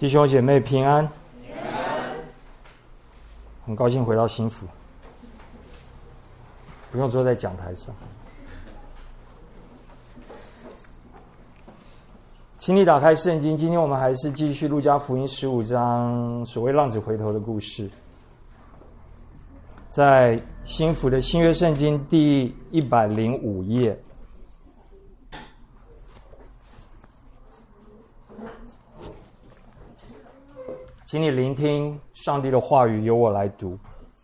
弟兄姐妹平安，很高兴回到新福，不用坐在讲台上。请你打开圣经，今天我们还是继续路加福音15章所谓浪子回头的故事，在新福的新约圣经第105页。请你聆听上帝的话语，由我来读。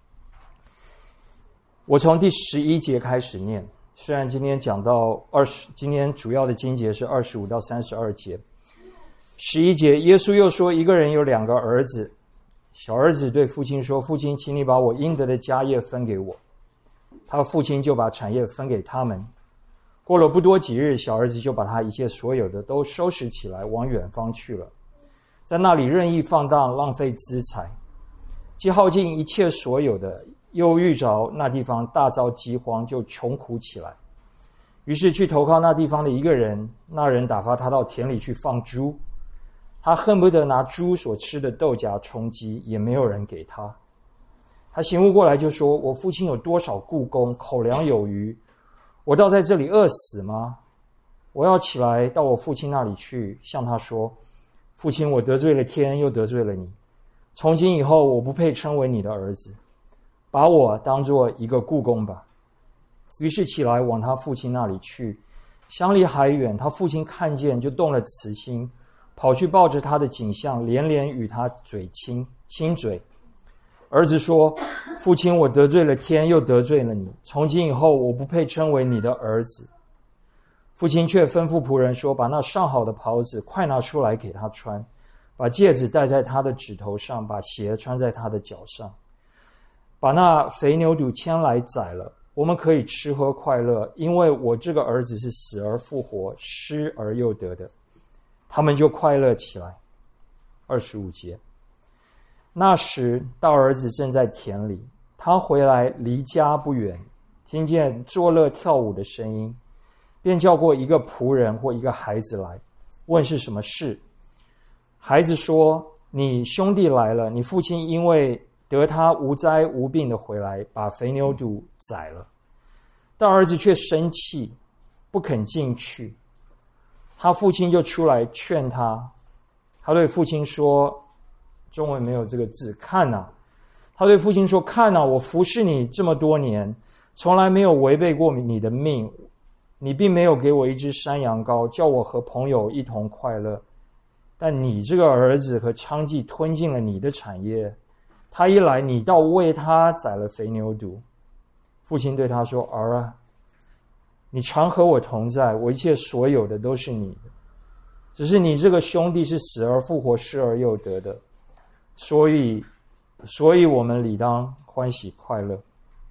我从第11节开始念，虽然今天讲到今天主要的经节是25到32节。11节，耶稣又说，一个人有2个儿子，小儿子对父亲说，父亲，请你把我应得的家业分给我。他父亲就把产业分给他们。过了不多几日，小儿子就把他一切所有的都收拾起来，往远方去了，在那里任意放荡，浪费资财，既耗尽一切所有的，又遇着那地方大遭饥荒，就穷苦起来。于是去投靠那地方的一个人，那人打发他到田里去放猪，他恨不得拿猪所吃的豆荚充饥，也没有人给他。他醒悟过来就说，我父亲有多少雇工，口粮有余，我倒在这里饿死吗？我要起来到我父亲那里去，向他说，父亲，我得罪了天，又得罪了你，从今以后我不配称为你的儿子，把我当作一个雇工吧。于是起来往他父亲那里去，相离还远，他父亲看见就动了慈心，跑去抱着他的颈项，连连与他亲嘴。儿子说，父亲，我得罪了天，又得罪了你，从今以后我不配称为你的儿子。父亲却吩咐仆人说，把那上好的袍子快拿出来给他穿，把戒指戴在他的指头上，把鞋穿在他的脚上，把那肥牛犊牵来宰了，我们可以吃喝快乐，因为我这个儿子是死而复活，失而又得的。他们就快乐起来。25节，那时大儿子正在田里，他回来离家不远，听见作乐跳舞的声音，便叫过一个仆人或一个孩子来，问是什么事。孩子说，你兄弟来了，你父亲因为得他无灾无病的回来，把肥牛犊宰了。大儿子却生气，不肯进去。他父亲就出来劝他，他对父亲说，中文没有这个字，看啊。他对父亲说，看啊，我服侍你这么多年，从来没有违背过你的命，你并没有给我一只山羊羔，叫我和朋友一同快乐。但你这个儿子和娼妓吞进了你的产业，他一来，你倒为他宰了肥牛犊。父亲对他说，儿啊，你常和我同在，我一切所有的都是你的，只是你这个兄弟是死而复活，失而又得的，所以我们理当欢喜快乐。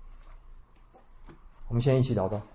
我们先一起祷告。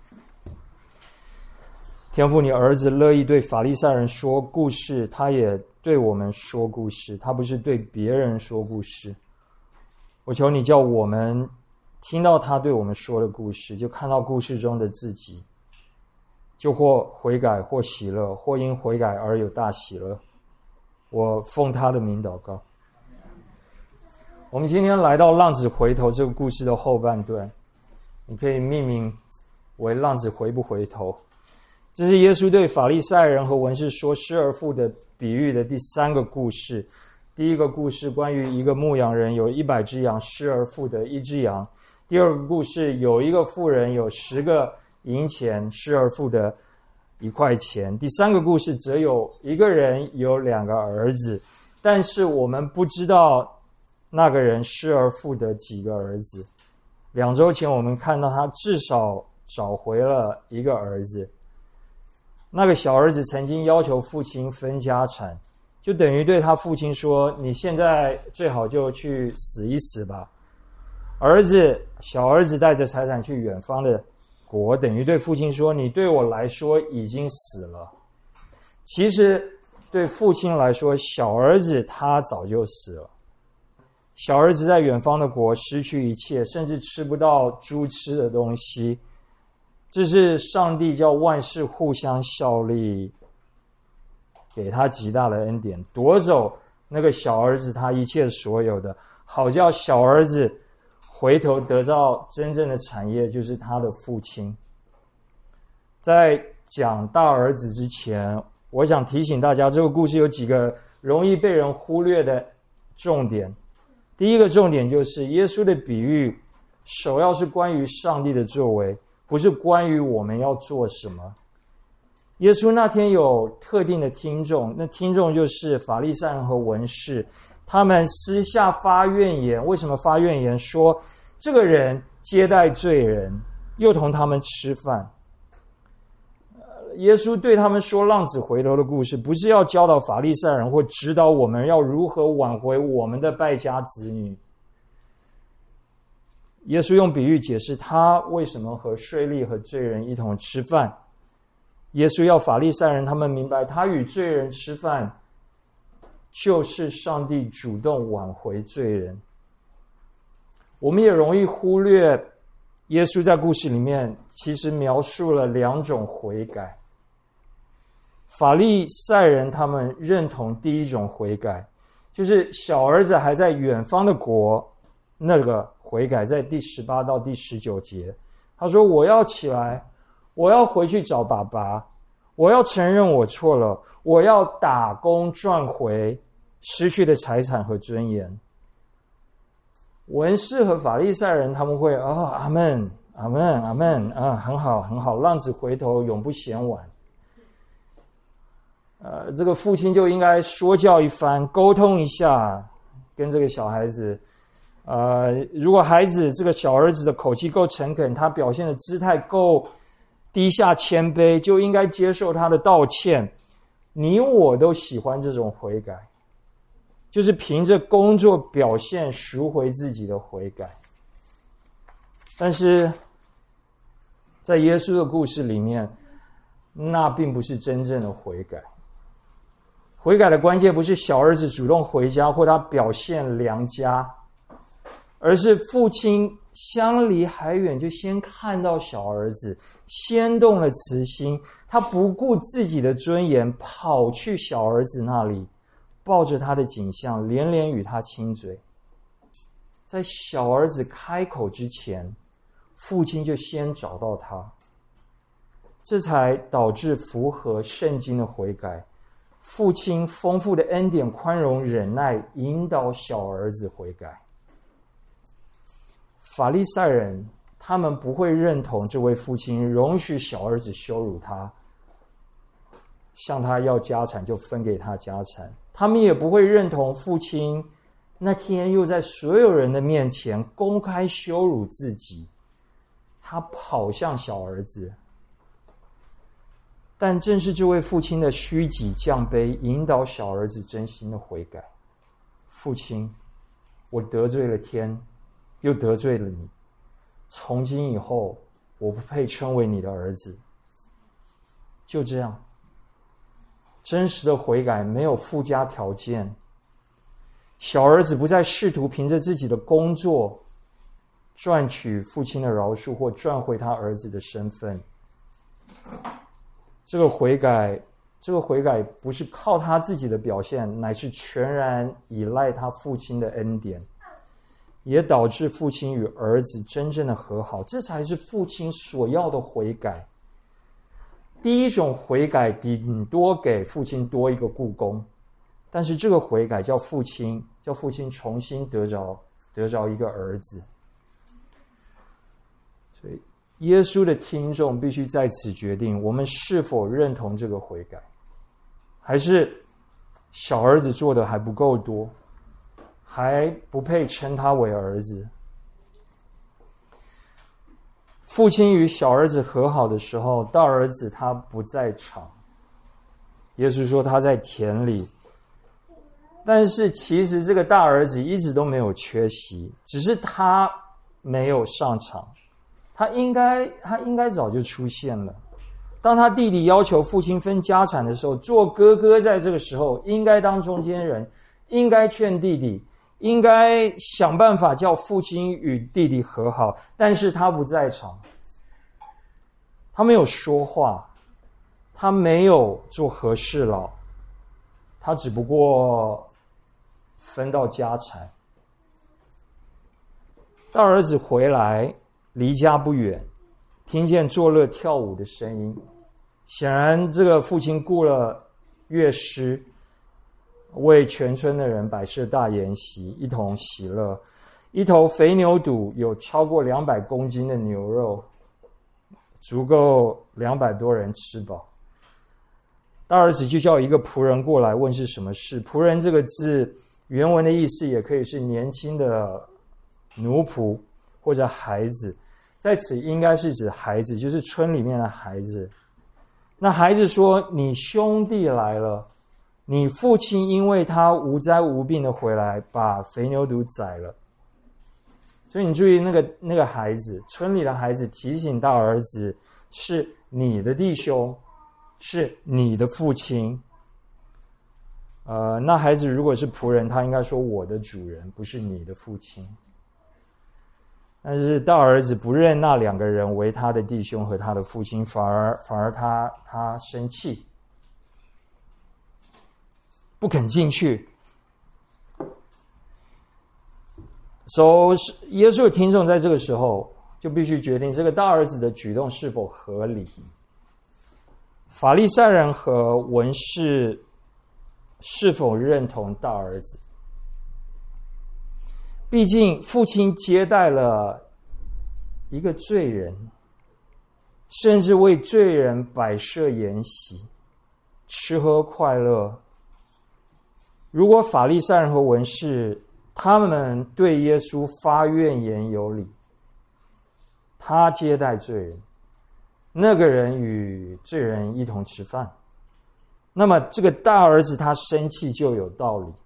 天父，你儿子乐意对法利赛人说故事，他也对我们说故事，他不是对别人说故事。我求你叫我们听到他对我们说的故事，就看到故事中的自己，就或悔改，或喜乐，或因悔改而有大喜乐。我奉他的名祷告。我们今天来到浪子回头这个故事的后半段，你可以命名为浪子回不回头。这是耶稣对法利赛人和文士说失而复的比喻的第3个故事。第一个故事关于一个牧羊人有100只羊，失而复得1只羊。第二个故事有一个妇人有10个银钱，失而复得1块钱。第3个故事则有一个人有2个儿子，但是我们不知道那个人失而复得几个儿子。2周前我们看到他至少找回了1个儿子。那个小儿子曾经要求父亲分家产，就等于对他父亲说，你现在最好就去死一死吧。小儿子带着财产去远方的国，等于对父亲说，你对我来说已经死了。其实对父亲来说，小儿子他早就死了。小儿子在远方的国失去一切，甚至吃不到猪吃的东西。这是上帝叫万事互相效力，给他极大的恩典，夺走那个小儿子他一切所有的，好叫小儿子回头得到真正的产业，就是他的父亲。在讲大儿子之前，我想提醒大家，这个故事有几个容易被人忽略的重点。第一个重点就是耶稣的比喻首要是关于上帝的作为，不是关于我们要做什么。耶稣那天有特定的听众，那听众就是法利赛人和文士，他们私下发怨言。为什么发怨言？说这个人接待罪人，又同他们吃饭。耶稣对他们说浪子回头的故事，不是要教导法利赛人或指导我们要如何挽回我们的败家子女。耶稣用比喻解释他为什么和税吏和罪人一同吃饭。耶稣要法利赛人他们明白，他与罪人吃饭就是上帝主动挽回罪人。我们也容易忽略耶稣在故事里面其实描述了两种悔改。法利赛人他们认同第一种悔改，就是小儿子还在远方的国，那个悔改在第18到第19节。他说，我要起来，我要回去找爸爸，我要承认我错了，我要打工赚回失去的财产和尊严。文士和法利赛人他们会阿们阿们阿们啊，很好很好，浪子回头永不嫌晚。这个父亲就应该说教一番，沟通一下，跟这个小孩子。如果孩子这个小儿子的口气够诚恳，他表现的姿态够低下谦卑，就应该接受他的道歉。你我都喜欢这种悔改，就是凭着工作表现赎回自己的悔改。但是在耶稣的故事里面，那并不是真正的悔改。悔改的关键不是小儿子主动回家或他表现良家，而是父亲相离还远就先看到小儿子，先动了慈心，他不顾自己的尊严，跑去小儿子那里，抱着他的颈项，连连与他亲嘴。在小儿子开口之前，父亲就先找到他，这才导致符合圣经的悔改。父亲丰富的恩典、宽容、忍耐，引导小儿子悔改。法利赛人他们不会认同这位父亲容许小儿子羞辱他，向他要家产就分给他家产。他们也不会认同父亲那天又在所有人的面前公开羞辱自己，他跑向小儿子。但正是这位父亲的虚己降卑，引导小儿子真心的悔改。父亲，我得罪了天，又得罪了你，从今以后我不配称为你的儿子。就这样，真实的悔改没有附加条件。小儿子不再试图凭着自己的工作赚取父亲的饶恕或赚回他儿子的身份。这个悔改不是靠他自己的表现，乃是全然依赖他父亲的恩典，也导致父亲与儿子真正的和好。这才是父亲所要的悔改。第一种悔改顶多给父亲多一个雇工，但是这个悔改叫父亲重新得着一个儿子。所以耶稣的听众必须在此决定，我们是否认同这个悔改，还是小儿子做的还不够多，还不配称他为儿子。父亲与小儿子和好的时候，大儿子他不在场，耶稣说他在田里，但是其实这个大儿子一直都没有缺席，只是他没有上场。他应该早就出现了。当他弟弟要求父亲分家产的时候，做哥哥在这个时候应该当中间人，应该劝弟弟，应该想办法叫父亲与弟弟和好，但是他不在场，他没有说话，他没有做和事佬，他只不过分到家产。大儿子回来，离家不远，听见作乐跳舞的声音，显然这个父亲雇了乐师，为全村的人摆设大筵席，一同喜乐。一头肥牛肚有超过200公斤的牛肉，足够200多人吃饱。大儿子就叫一个仆人过来，问是什么事。仆人这个字原文的意思也可以是年轻的奴仆或者孩子，在此应该是指孩子，就是村里面的孩子。那孩子说，你兄弟来了，你父亲因为他无灾无病的回来，把肥牛犊宰了。所以你注意那个孩子，村里的孩子提醒大儿子，是你的弟兄，是你的父亲。那孩子如果是仆人，他应该说我的主人，不是你的父亲。但是大儿子不认那2个人为他的弟兄和他的父亲，反而他生气，不肯进去。耶稣的听众在这个时候就必须决定这个大儿子的举动是否合理。法利赛人和文士是否认同大儿子？毕竟父亲接待了一个罪人，甚至为罪人摆设筵席，吃喝快乐。如果法利赛人和文士他们对耶稣发怨言有理，他接待罪人，那个人与罪人一同吃饭，那么这个大儿子他生气就有道理。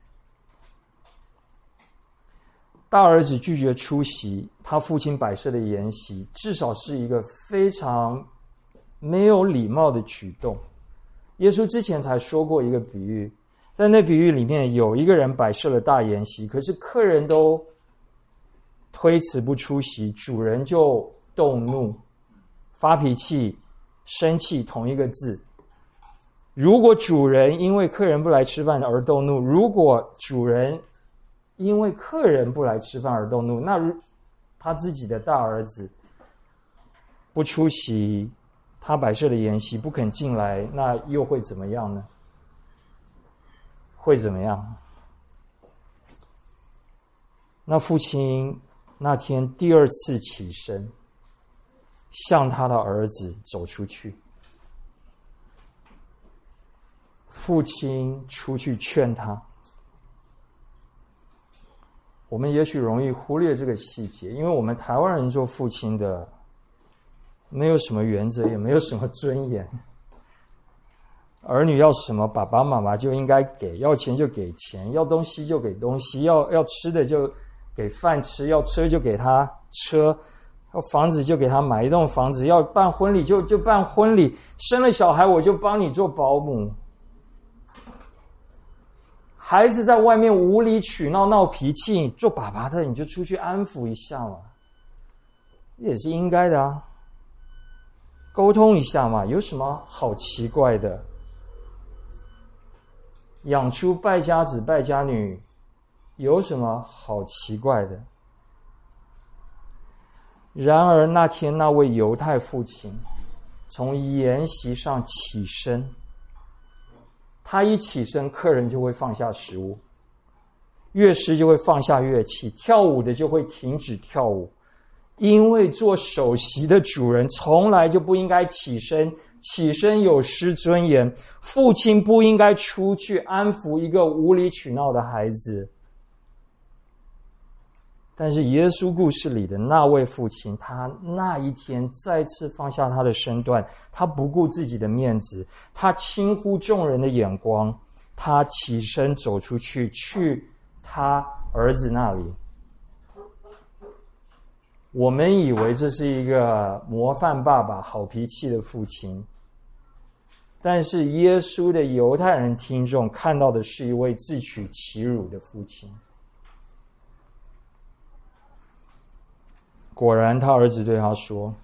大儿子拒绝出席他父亲摆设的筵席，至少是一个非常没有礼貌的举动。耶稣之前才说过一个比喻，在那比喻里面有一个人摆设了大筵席，可是客人都推辞不出席，主人就动怒，发脾气，生气，同一个字。如果主人因为客人不来吃饭而动怒，如果主人因为客人不来吃饭而动怒，那他自己的大儿子不出席他摆设的筵席，不肯进来，那又会怎么样呢？会怎么样？那父亲那天第2次起身，向他的儿子走出去。父亲出去劝他。我们也许容易忽略这个细节，因为我们台湾人做父亲的没有什么原则，也没有什么尊严。儿女要什么，爸爸妈妈就应该给，要钱就给钱，要东西就给东西，要吃的就给饭吃，要车就给他车，要房子就给他买一栋房子，要办婚礼就办婚礼，生了小孩我就帮你做保姆。孩子在外面无理取闹闹脾气，做爸爸的你就出去安抚一下嘛，也是应该的啊，沟通一下嘛，有什么好奇怪的？养出败家子败家女，有什么好奇怪的？然而那天那位犹太父亲从筵席上起身，他一起身，客人就会放下食物，乐师就会放下乐器，跳舞的就会停止跳舞，因为做首席的主人从来就不应该起身，起身有失尊严，父亲不应该出去安抚一个无理取闹的孩子。但是耶稣故事里的那位父亲，他那一天再次放下他的身段，他不顾自己的面子，他轻忽众人的眼光，他起身走出去，去他儿子那里。我们以为这是一个模范爸爸，好脾气的父亲，但是耶稣的犹太人听众看到的是一位自取其辱的父亲。果然他儿子对他说，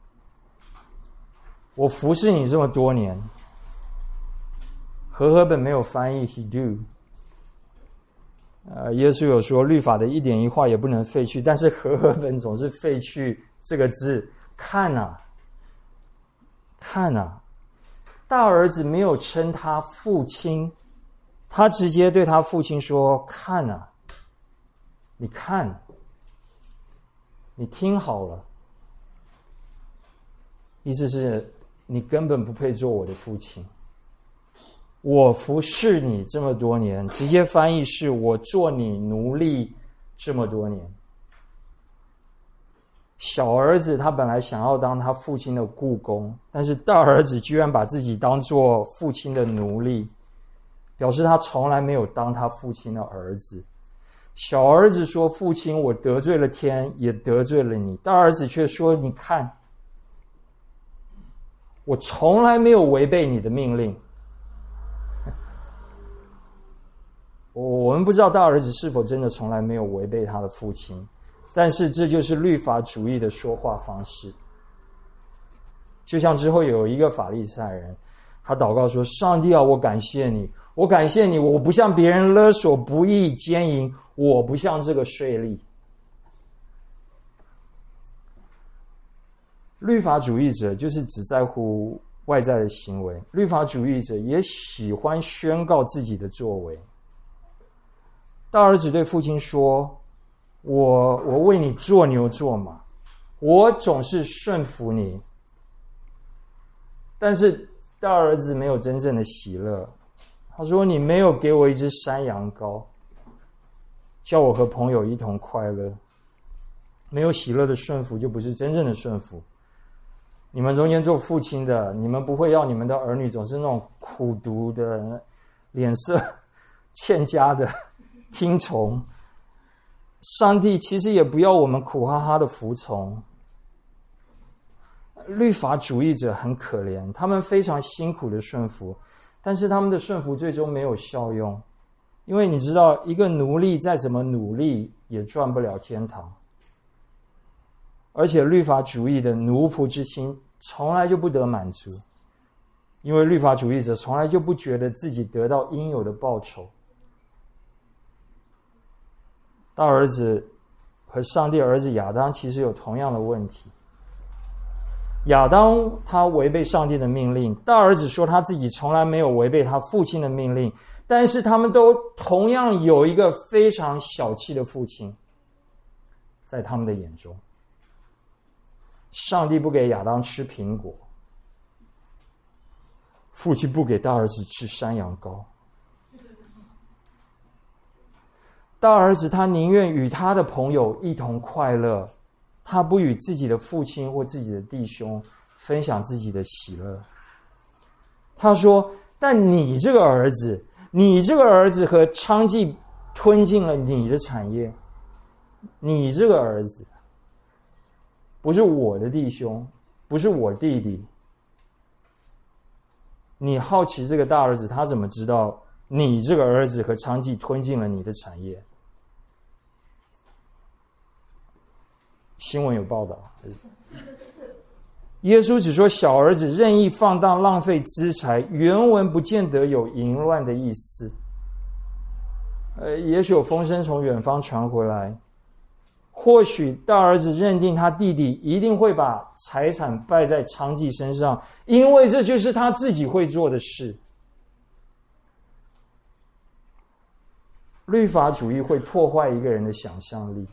我服侍你这么多年，和合本没有翻译 he do， 耶稣有说律法的一点一画也不能废去，但是和合本总是废去这个字。看啊，看啊，大儿子没有称他父亲，他直接对他父亲说：看啊，你看，你听好了。意思是你根本不配做我的父亲，我服侍你这么多年，直接翻译是我做你奴隶这么多年。小儿子他本来想要当他父亲的雇工，但是大儿子居然把自己当作父亲的奴隶，表示他从来没有当他父亲的儿子。小儿子说：父亲，我得罪了天，也得罪了你。大儿子却说：你看，我从来没有违背你的命令。我们不知道大儿子是否真的从来没有违背他的父亲，但是这就是律法主义的说话方式。就像之后有一个法利赛人，他祷告说：上帝啊，我感谢你，我感谢你，我不向别人勒索、不义、奸淫，我不像这个税吏。律法主义者就是只在乎外在的行为，律法主义者也喜欢宣告自己的作为。大儿子对父亲说：我为你做牛做马，我总是顺服你。但是大儿子没有真正的喜乐，他说：你没有给我一只山羊羔，叫我和朋友一同快乐。没有喜乐的顺服就不是真正的顺服。你们中间做父亲的，你们不会要你们的儿女总是那种苦读的、脸色欠佳的听从。上帝其实也不要我们苦哈哈的服从。律法主义者很可怜，他们非常辛苦的顺服，但是他们的顺服最终没有效用，因为你知道，一个奴隶再怎么努力也赚不了天堂。而且律法主义的奴仆之心从来就不得满足，因为律法主义者从来就不觉得自己得到应有的报酬。大儿子和上帝儿子亚当其实有同样的问题。亚当他违背上帝的命令，大儿子说他自己从来没有违背他父亲的命令，但是他们都同样有一个非常小气的父亲，在他们的眼中。上帝不给亚当吃苹果，父亲不给大儿子吃山羊羔。大儿子他宁愿与他的朋友一同快乐，他不与自己的父亲或自己的弟兄分享自己的喜乐。他说：但你这个儿子和娼妓吞进了你的产业。你这个儿子不是我的弟兄，不是我弟弟。你好奇这个大儿子他怎么知道你这个儿子和娼妓吞进了你的产业？新闻有报道。耶稣只说小儿子任意放荡浪费资财，原文不见得有淫乱的意思。也许有风声从远方传回来，或许大儿子认定他弟弟一定会把财产败在娼妓身上，因为这就是他自己会做的事。律法主义会破坏一个人的想象力。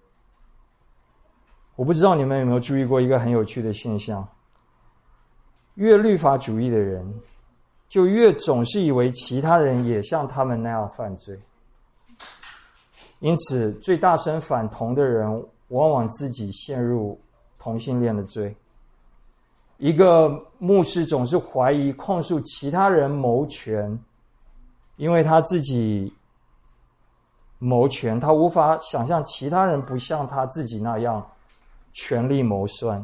我不知道你们有没有注意过一个很有趣的现象，越律法主义的人就越总是以为其他人也像他们那样犯罪，因此最大声反同的人往往自己陷入同性恋的罪。一个牧师总是怀疑控诉其他人谋权，因为他自己谋权，他无法想象其他人不像他自己那样权力谋算。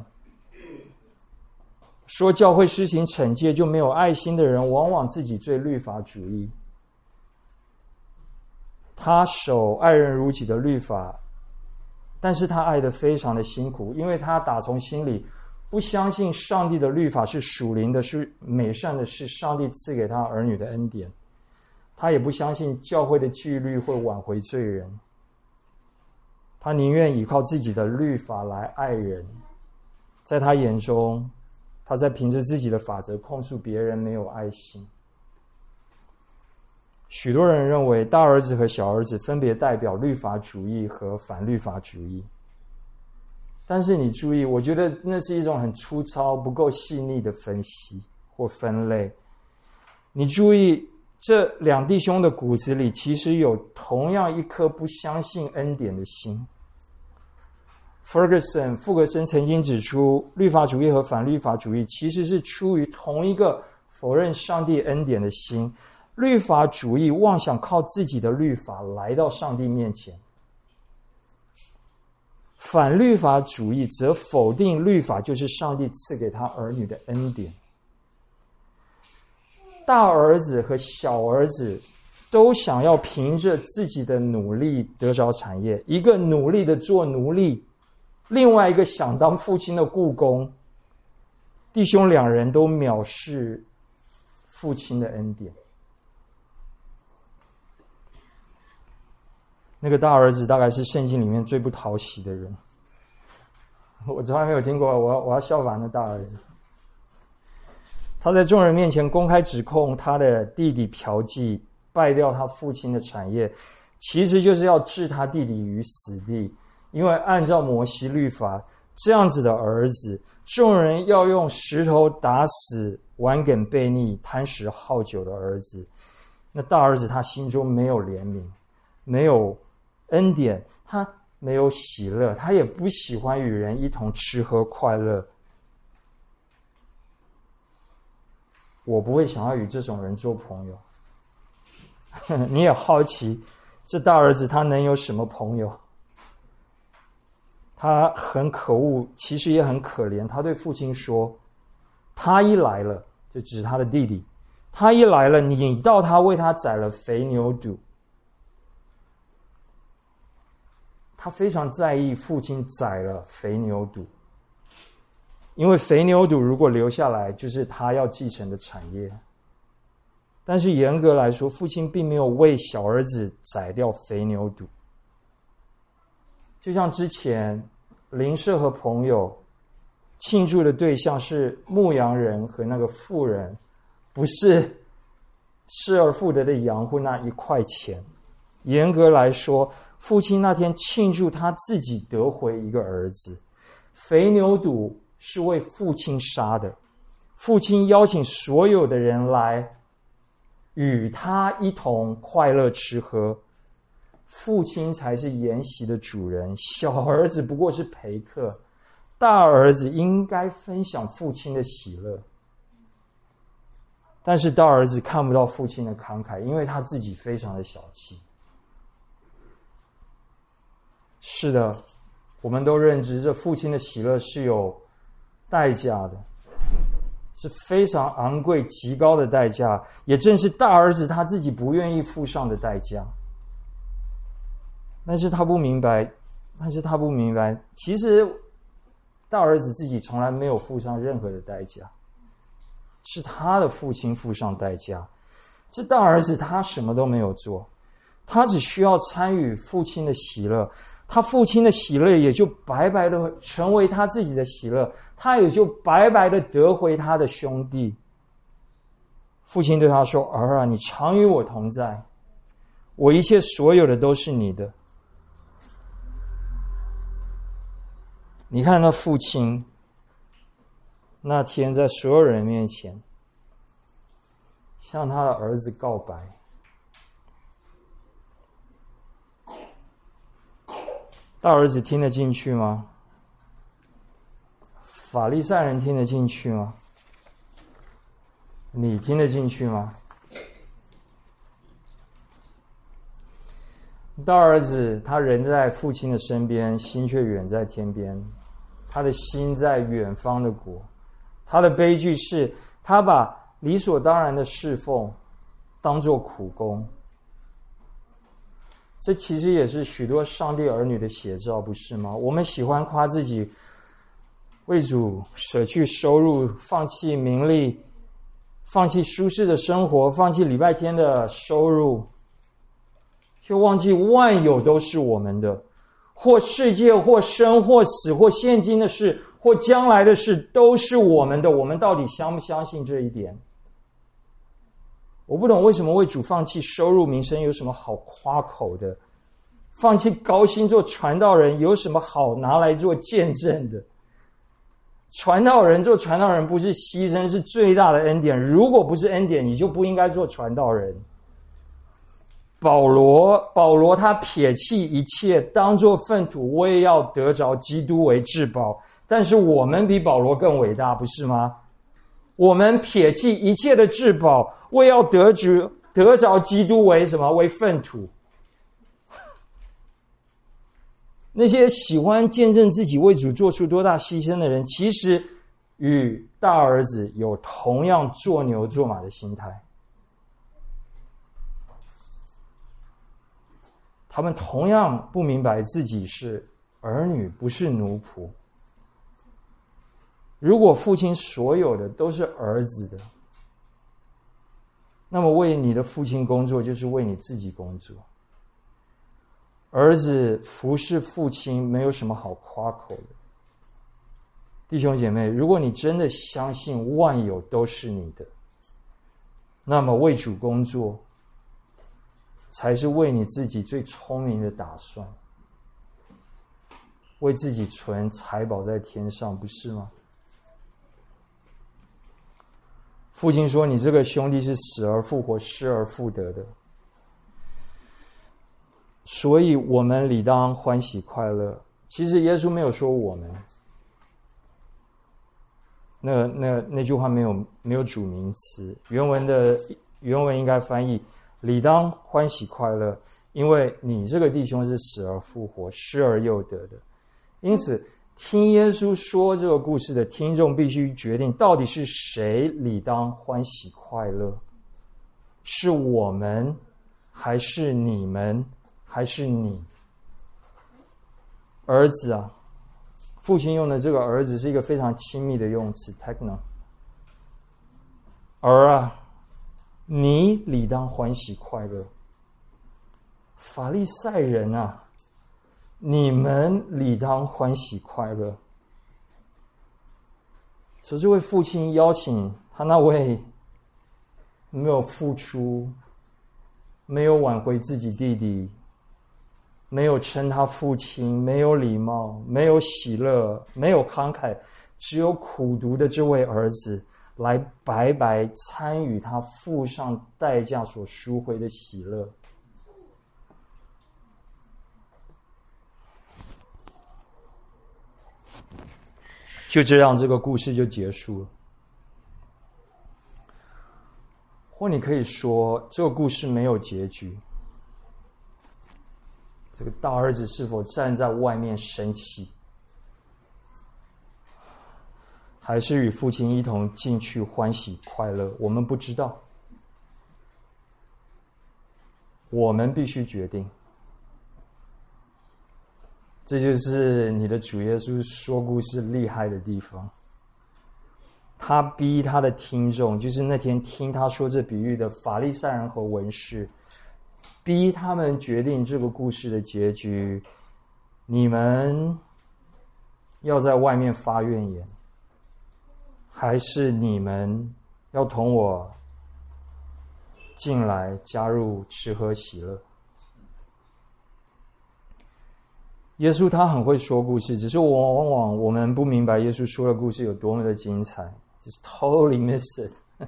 说教会施行惩戒就没有爱心的人，往往自己最律法主义。他守爱人如己的律法，但是他爱得非常的辛苦，因为他打从心里不相信上帝的律法是属灵的，是美善的，是上帝赐给他儿女的恩典。 他也不相信教会的纪律会挽回罪人，他宁愿依靠自己的律法来爱人。在他眼中，他在凭着自己的法则控诉别人没有爱心。许多人认为大儿子和小儿子分别代表律法主义和反律法主义，但是你注意，我觉得那是一种很粗糙、不够细腻的分析或分类。你注意，这两弟兄的骨子里其实有同样一颗不相信恩典的心。富格森曾经指出，律法主义和反律法主义其实是出于同一个否认上帝恩典的心。律法主义妄想靠自己的律法来到上帝面前，反律法主义则否定律法就是上帝赐给他儿女的恩典。大儿子和小儿子都想要凭着自己的努力得着产业，一个努力的做奴隶，另外一个想当父亲的雇工。弟兄两人都藐视父亲的恩典。那个大儿子大概是圣经里面最不讨喜的人，我从来没有听过，我要效仿那大儿子。他在众人面前公开指控他的弟弟嫖妓，败掉他父亲的产业，其实就是要置他弟弟于死地。因为按照摩西律法，这样子的儿子，众人要用石头打死顽梗悖逆、贪食好酒的儿子。那大儿子他心中没有怜悯，没有恩典，他没有喜乐，他也不喜欢与人一同吃喝快乐。我不会想要与这种人做朋友。你也好奇，这大儿子他能有什么朋友？他很可恶，其实也很可怜。他对父亲说，他一来了，就指他的弟弟，他一来了，你到他为他宰了肥牛犊。他非常在意父亲宰了肥牛犊，因为肥牛犊如果留下来，就是他要继承的产业。但是严格来说，父亲并没有为小儿子宰掉肥牛犊。就像之前邻舍和朋友庆祝的对象是牧羊人和那个妇人，不是失而复得的羊或那1块钱。严格来说，父亲那天庆祝他自己得回一个儿子，肥牛犊是为父亲杀的。父亲邀请所有的人来与他一同快乐吃喝，父亲才是筵席的主人，小儿子不过是陪客。大儿子应该分享父亲的喜乐，但是大儿子看不到父亲的慷慨，因为他自己非常的小气。是的，我们都认知这父亲的喜乐是有代价的，是非常昂贵极高的代价，也正是大儿子他自己不愿意付上的代价。但是他不明白，其实大儿子自己从来没有付上任何的代价，是他的父亲付上代价。这大儿子他什么都没有做，他只需要参与父亲的喜乐，他父亲的喜乐也就白白的成为他自己的喜乐，他也就白白的得回他的兄弟。父亲对他说，儿啊，你常与我同在，我一切所有的都是你的。你看那父亲那天在所有人面前向他的儿子告白，大儿子听得进去吗？法利赛人听得进去吗？你听得进去吗？大儿子他人在父亲的身边，心却远在天边，他的心在远方的国。他的悲剧是他把理所当然的侍奉当作苦工。这其实也是许多上帝儿女的写照，不是吗？我们喜欢夸自己为主舍去收入，放弃名利， 放弃舒适的生活，放弃礼拜天的收入，却忘记万有都是我们的，或世界，或生，或死，或现今的事，或将来的事，都是我们的。我们到底相不相信这一点？我不懂为什么为主放弃收入名声有什么好夸口的，放弃高薪做传道人有什么好拿来做见证的？传道人做传道人不是牺牲，是最大的恩典。如果不是恩典，你就不应该做传道人。保罗他撇弃一切，当作粪土，我也要得着基督为至宝。但是我们比保罗更伟大，不是吗？我们撇弃一切的至宝，我也要得着基督为什么？为粪土。那些喜欢见证自己为主做出多大牺牲的人，其实与大儿子有同样做牛做马的心态。他们同样不明白自己是儿女，不是奴仆。如果父亲所有的都是儿子的，那么为你的父亲工作就是为你自己工作。儿子服侍父亲没有什么好夸口的。弟兄姐妹，如果你真的相信万有都是你的，那么为主工作才是为你自己最聪明的打算，为自己存财宝在天上，不是吗？父亲说，你这个兄弟是死而复活，失而复得的，所以我们理当欢喜快乐。其实耶稣没有说我们，那句话没有主名词，原文应该翻译理当欢喜快乐，因为你这个弟兄是死而复活，失而又得的。因此听耶稣说这个故事的听众必须决定，到底是谁理当欢喜快乐？是我们，还是你们，还是你？儿子啊，父亲用的这个儿子是一个非常亲密的用词 techno。 儿啊，你理当欢喜快乐。法利赛人啊，你们理当欢喜快乐。所以这位父亲邀请他那位没有付出，没有挽回自己弟弟，没有称他父亲，没有礼貌，没有喜乐，没有慷慨，只有苦读的这位儿子，来白白参与他付上代价所赎回的喜乐。就这样，这个故事就结束了。或你可以说，这个故事没有结局。这个大儿子是否站在外面生气，还是与父亲一同进去欢喜快乐，我们不知道。我们必须决定。这就是你的主耶稣说故事厉害的地方。他逼他的听众，就是那天听他说这比喻的法利赛人和文士，逼他们决定这个故事的结局。你们要在外面发怨言，还是你们要同我进来加入吃喝喜乐？耶稣他很会说故事，只是往往我们不明白耶稣说的故事有多么的精彩， just totally miss it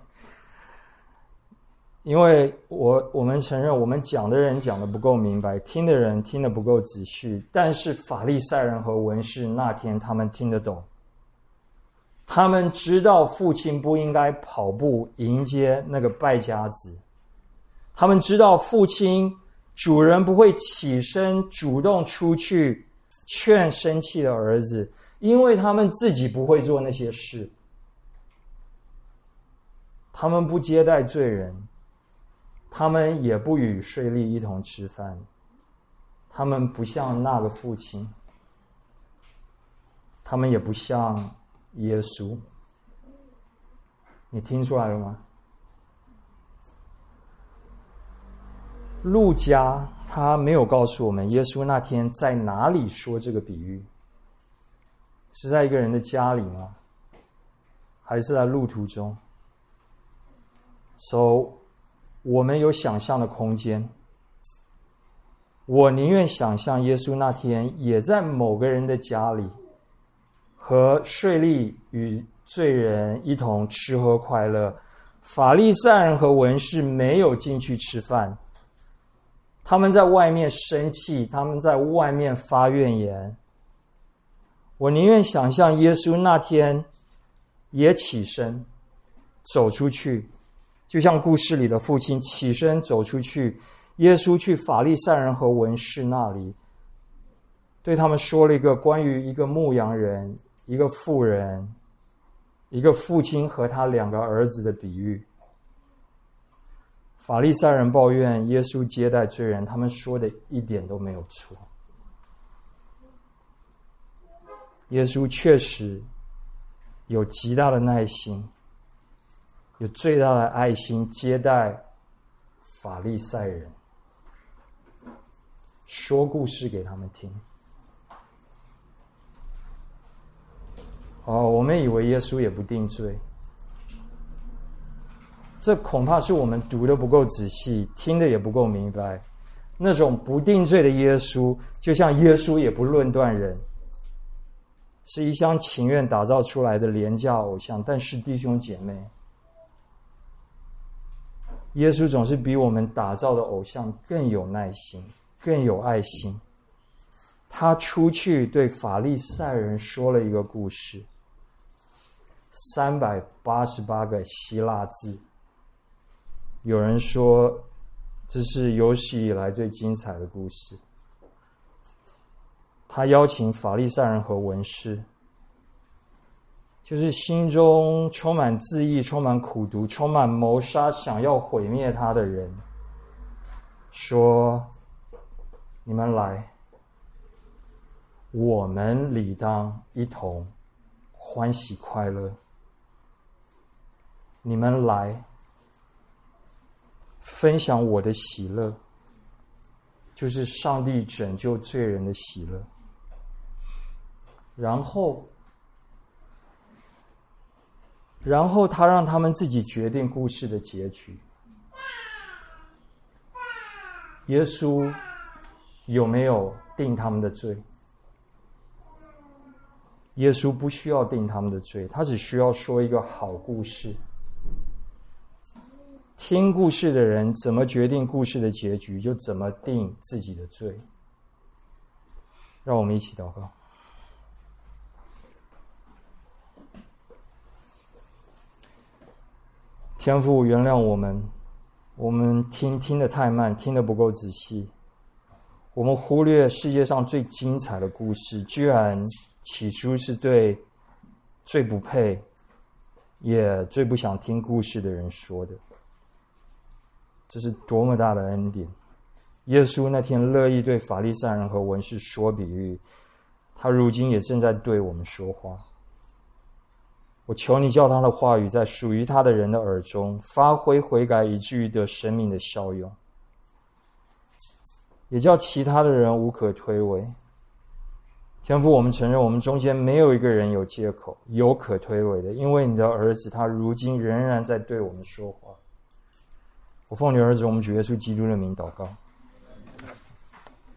因为我们承认，我们讲的人讲的不够明白，听的人听得不够仔细，但是法利赛人和文士那天他们听得懂，他们知道父亲不应该跑步迎接那个败家子，他们知道父亲主人不会起身主动出去劝生气的儿子，因为他们自己不会做那些事。他们不接待罪人，他们也不与税吏一同吃饭，他们不像那个父亲，他们也不像耶稣。你听出来了吗？ 路加他没有告诉我们耶稣那天在哪里说这个比喻，是在一个人的家里吗？还是在路途中？ So 我们有想象的空间。我宁愿想象耶稣那天也在某个人的家里，和税吏与罪人一同吃喝快乐，法利赛人和文士没有进去吃饭，他们在外面生气，他们在外面发怨言。我宁愿想象耶稣那天也起身走出去，就像故事里的父亲起身走出去，耶稣去法利赛人和文士那里，对他们说了一个关于一个牧羊人、一个妇人、一个父亲和他2个儿子的比喻。法利赛人抱怨耶稣接待罪人，他们说的一点都没有错。耶稣确实有极大的耐心，有最大的爱心接待法利赛人，说故事给他们听。我们以为耶稣也不定罪，这恐怕是我们读的不够仔细，听的也不够明白。那种不定罪的耶稣，就像耶稣也不论断人，是一厢情愿打造出来的廉价偶像。但是弟兄姐妹，耶稣总是比我们打造的偶像更有耐心，更有爱心。他出去对法利赛人说了一个故事，388个希腊字。有人说这是有史以来最精彩的故事。他邀请法利赛人和文士，就是心中充满自义、充满苦毒、充满谋杀，想要毁灭他的人，说：你们来，我们理当一同欢喜快乐。你们来分享我的喜乐，就是上帝拯救罪人的喜乐。然后他让他们自己决定故事的结局。耶稣有没有定他们的罪？耶稣不需要定他们的罪，他只需要说一个好故事。听故事的人怎么决定故事的结局，就怎么定自己的罪。让我们一起祷告。天父，原谅我们听得太慢，听得不够仔细，我们忽略世界上最精彩的故事，居然起初是对最不配也最不想听故事的人说的。这是多么大的恩典！耶稣那天乐意对法利赛人和文士说比喻，他如今也正在对我们说话。我求你叫他的话语在属于他的人的耳中发挥悔改，以至于得生命的效用，也叫其他的人无可推诿。天父，我们承认我们中间没有一个人有借口有可推诿的，因为你的儿子他如今仍然在对我们说话。我奉你儿子我们主耶稣基督的名祷告。